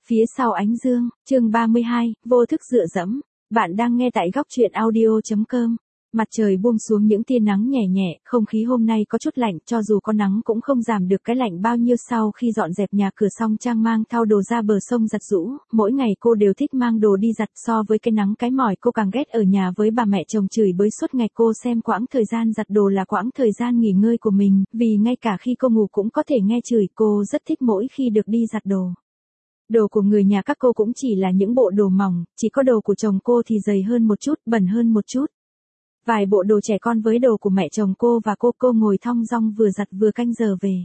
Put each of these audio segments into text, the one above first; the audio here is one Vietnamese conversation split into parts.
Phía sau ánh dương, chương 32, vô thức dựa dẫm. Bạn đang nghe tại góc truyện audio.com. Mặt trời buông xuống những tia nắng nhẹ nhẹ, không khí hôm nay có chút lạnh, cho dù có nắng cũng không giảm được cái lạnh bao nhiêu. Sau khi dọn dẹp nhà cửa xong, Trang mang thau đồ ra bờ sông giặt giũ. Mỗi ngày cô đều thích mang đồ đi giặt, so với cái nắng cái mỏi cô càng ghét ở nhà với bà mẹ chồng chửi bới suốt ngày. Cô xem quãng thời gian giặt đồ là quãng thời gian nghỉ ngơi của mình, vì ngay cả khi cô ngủ cũng có thể nghe chửi. Cô rất thích mỗi khi được đi giặt đồ. Đồ của người nhà các cô cũng chỉ là những bộ đồ mỏng, chỉ có đồ của chồng cô thì dày hơn một chút, bẩn hơn một chút. Vài bộ đồ trẻ con với đồ của mẹ chồng cô và cô ngồi thong dong vừa giặt vừa canh giờ về.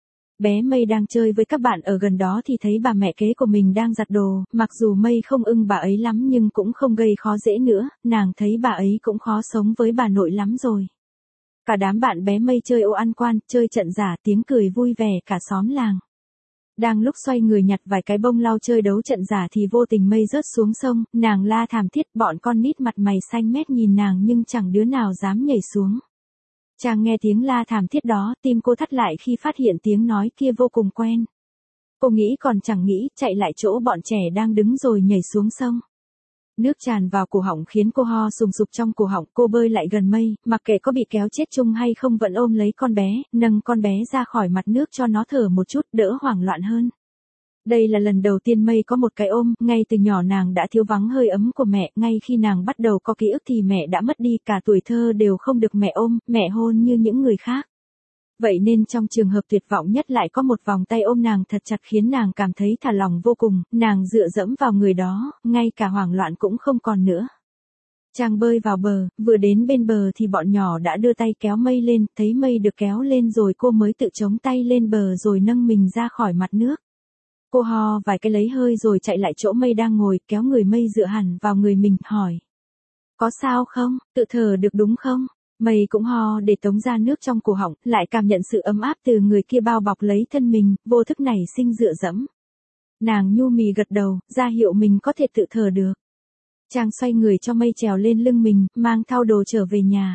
Bé Mây đang chơi với các bạn ở gần đó thì thấy bà mẹ kế của mình đang giặt đồ, mặc dù Mây không ưng bà ấy lắm nhưng cũng không gây khó dễ nữa, nàng thấy bà ấy cũng khó sống với bà nội lắm rồi. Cả đám bạn bé Mây chơi ô ăn quan, chơi trận giả, tiếng cười vui vẻ cả xóm làng. Đang lúc xoay người nhặt vài cái bông lau chơi đấu trận giả thì vô tình Mây rớt xuống sông, nàng la thảm thiết, bọn con nít mặt mày xanh mét nhìn nàng nhưng chẳng đứa nào dám nhảy xuống. Trang nghe tiếng la thảm thiết đó, tim cô thắt lại khi phát hiện tiếng nói kia vô cùng quen. Cô nghĩ còn chẳng nghĩ, chạy lại chỗ bọn trẻ đang đứng rồi nhảy xuống sông. Nước tràn vào cổ họng khiến cô ho sùng sục trong cổ họng. Cô bơi lại gần Mây, mặc kệ có bị kéo chết chung hay không vẫn ôm lấy con bé, nâng con bé ra khỏi mặt nước cho nó thở một chút đỡ hoảng loạn hơn. Đây là lần đầu tiên Mây có một cái ôm, ngay từ nhỏ nàng đã thiếu vắng hơi ấm của mẹ, ngay khi nàng bắt đầu có ký ức thì mẹ đã mất đi, cả tuổi thơ đều không được mẹ ôm, mẹ hôn như những người khác. Vậy nên trong trường hợp tuyệt vọng nhất lại có một vòng tay ôm nàng thật chặt khiến nàng cảm thấy thả lỏng vô cùng, nàng dựa dẫm vào người đó, ngay cả hoảng loạn cũng không còn nữa. Trang bơi vào bờ, vừa đến bên bờ thì bọn nhỏ đã đưa tay kéo Mây lên, thấy Mây được kéo lên rồi cô mới tự chống tay lên bờ rồi nâng mình ra khỏi mặt nước. Cô ho vài cái lấy hơi rồi chạy lại chỗ Mây đang ngồi, kéo người Mây dựa hẳn vào người mình, hỏi. Có sao không, tự thở được đúng không? Mây cũng ho để tống ra nước trong cổ họng, lại cảm nhận sự ấm áp từ người kia bao bọc lấy thân mình, vô thức nảy sinh dựa dẫm. Nàng nhu mì gật đầu, ra hiệu mình có thể tự thở được. Trang xoay người cho Mây trèo lên lưng mình, mang thau đồ trở về nhà.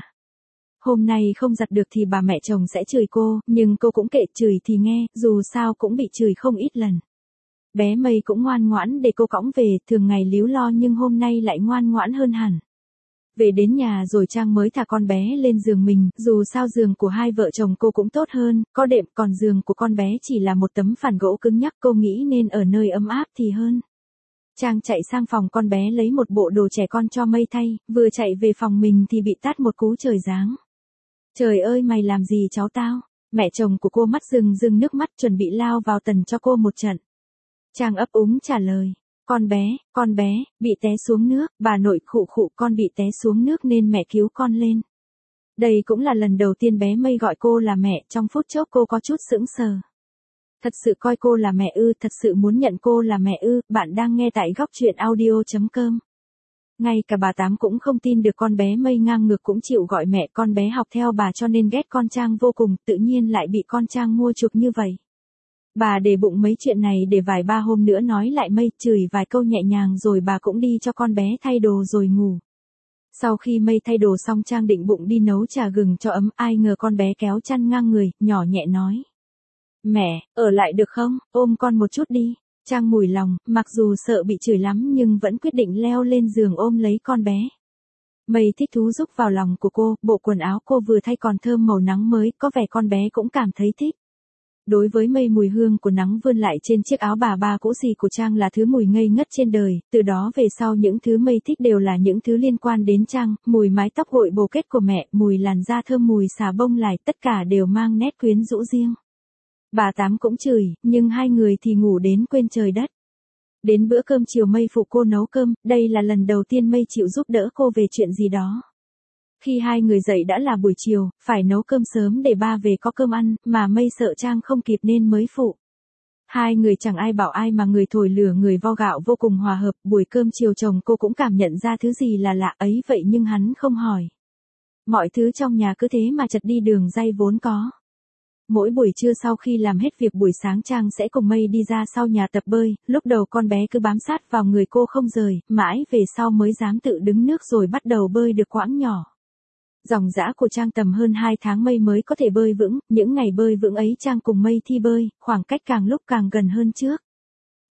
Hôm nay không giặt được thì bà mẹ chồng sẽ chửi cô, nhưng cô cũng kệ, chửi thì nghe, dù sao cũng bị chửi không ít lần. Bé Mây cũng ngoan ngoãn để cô cõng về, thường ngày líu lo nhưng hôm nay lại ngoan ngoãn hơn hẳn. Về đến nhà rồi Trang mới thả con bé lên giường mình, dù sao giường của hai vợ chồng cô cũng tốt hơn, có đệm, còn giường của con bé chỉ là một tấm phản gỗ cứng nhắc, cô nghĩ nên ở nơi ấm áp thì hơn. Trang chạy sang phòng con bé lấy một bộ đồ trẻ con cho Mây thay, vừa chạy về phòng mình thì bị tát một cú trời giáng. Trời ơi mày làm gì cháu tao? Mẹ chồng của cô mắt rưng rưng nước mắt chuẩn bị lao vào tần cho cô một trận. Trang ấp úng trả lời. Con bé, bị té xuống nước, bà nội khụ khụ, con bị té xuống nước nên mẹ cứu con lên. Đây cũng là lần đầu tiên bé Mây gọi cô là mẹ, trong phút chốc cô có chút sững sờ. Thật sự coi cô là mẹ ư, thật sự muốn nhận cô là mẹ ư, bạn đang nghe tại góc truyện audio.com. Ngay cả bà Tám cũng không tin được con bé Mây ngang ngược cũng chịu gọi mẹ, con bé học theo bà cho nên ghét con Trang vô cùng, tự nhiên lại bị con Trang mua chuộc như vậy. Bà để bụng mấy chuyện này để vài ba hôm nữa nói lại Mây, chửi vài câu nhẹ nhàng rồi bà cũng đi cho con bé thay đồ rồi ngủ. Sau khi Mây thay đồ xong Trang định bụng đi nấu trà gừng cho ấm, ai ngờ con bé kéo chăn ngang người, nhỏ nhẹ nói. Mẹ, ở lại được không, ôm con một chút đi. Trang mùi lòng, mặc dù sợ bị chửi lắm nhưng vẫn quyết định leo lên giường ôm lấy con bé. Mây thích thú rúc vào lòng của cô, bộ quần áo cô vừa thay còn thơm màu nắng mới, có vẻ con bé cũng cảm thấy thích. Đối với Mây, mùi hương của nắng vươn lại trên chiếc áo bà ba cũ xì của Trang là thứ mùi ngây ngất trên đời, từ đó về sau những thứ Mây thích đều là những thứ liên quan đến Trang, mùi mái tóc gội bồ kết của mẹ, mùi làn da thơm, mùi xà bông lải, tất cả đều mang nét quyến rũ riêng. Bà Tám cũng chửi, nhưng hai người thì ngủ đến quên trời đất. Đến bữa cơm chiều Mây phụ cô nấu cơm, đây là lần đầu tiên Mây chịu giúp đỡ cô về chuyện gì đó. Khi hai người dậy đã là buổi chiều, phải nấu cơm sớm để ba về có cơm ăn, mà Mây sợ Trang không kịp nên mới phụ. Hai người chẳng ai bảo ai mà người thổi lửa người vo gạo vô cùng hòa hợp, buổi cơm chiều chồng cô cũng cảm nhận ra thứ gì là lạ ấy vậy nhưng hắn không hỏi. Mọi thứ trong nhà cứ thế mà chật đi đường ray vốn có. Mỗi buổi trưa sau khi làm hết việc buổi sáng Trang sẽ cùng Mây đi ra sau nhà tập bơi, lúc đầu con bé cứ bám sát vào người cô không rời, mãi về sau mới dám tự đứng nước rồi bắt đầu bơi được quãng nhỏ. Dòng dã của Trang tầm hơn 2 tháng Mây mới có thể bơi vững, những ngày bơi vững ấy Trang cùng Mây thi bơi, khoảng cách càng lúc càng gần hơn trước.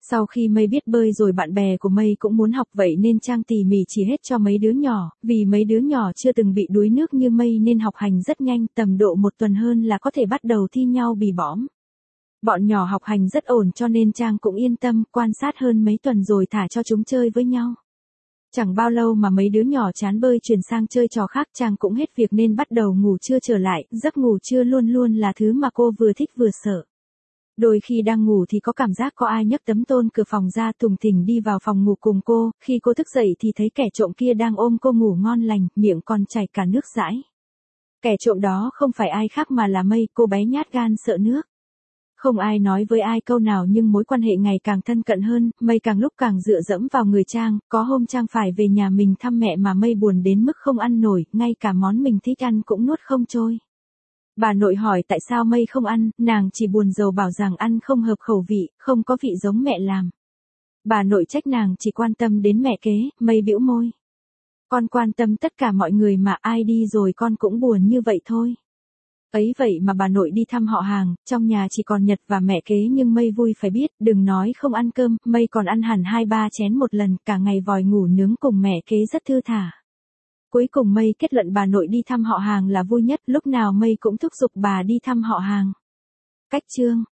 Sau khi Mây biết bơi rồi bạn bè của Mây cũng muốn học vậy nên Trang tỉ mỉ chỉ hết cho mấy đứa nhỏ, vì mấy đứa nhỏ chưa từng bị đuối nước như Mây nên học hành rất nhanh, tầm độ 1 tuần hơn là có thể bắt đầu thi nhau bì bõm. Bọn nhỏ học hành rất ổn cho nên Trang cũng yên tâm, quan sát hơn mấy tuần rồi thả cho chúng chơi với nhau. Chẳng bao lâu mà mấy đứa nhỏ chán bơi chuyển sang chơi trò khác, Trang cũng hết việc nên bắt đầu ngủ trưa trở lại, giấc ngủ trưa luôn luôn là thứ mà cô vừa thích vừa sợ. Đôi khi đang ngủ thì có cảm giác có ai nhấc tấm tôn cửa phòng ra thùng thình đi vào phòng ngủ cùng cô, khi cô thức dậy thì thấy kẻ trộm kia đang ôm cô ngủ ngon lành, miệng còn chảy cả nước dãi. Kẻ trộm đó không phải ai khác mà là Mây, cô bé nhát gan sợ nước. Không ai nói với ai câu nào nhưng mối quan hệ ngày càng thân cận hơn, Mây càng lúc càng dựa dẫm vào người Trang, có hôm Trang phải về nhà mình thăm mẹ mà Mây buồn đến mức không ăn nổi, ngay cả món mình thích ăn cũng nuốt không trôi. Bà nội hỏi tại sao Mây không ăn, nàng chỉ buồn rầu bảo rằng ăn không hợp khẩu vị, không có vị giống mẹ làm. Bà nội trách nàng chỉ quan tâm đến mẹ kế, Mây bĩu môi. Con quan tâm tất cả mọi người mà ai đi rồi con cũng buồn như vậy thôi. Ấy vậy mà bà nội đi thăm họ hàng, trong nhà chỉ còn Nhật và mẹ kế nhưng Mây vui phải biết, đừng nói không ăn cơm, Mây còn ăn hẳn 2-3 chén một lần, cả ngày vòi ngủ nướng cùng mẹ kế rất thư thả. Cuối cùng Mây kết luận bà nội đi thăm họ hàng là vui nhất, lúc nào Mây cũng thúc giục bà đi thăm họ hàng. Cách chương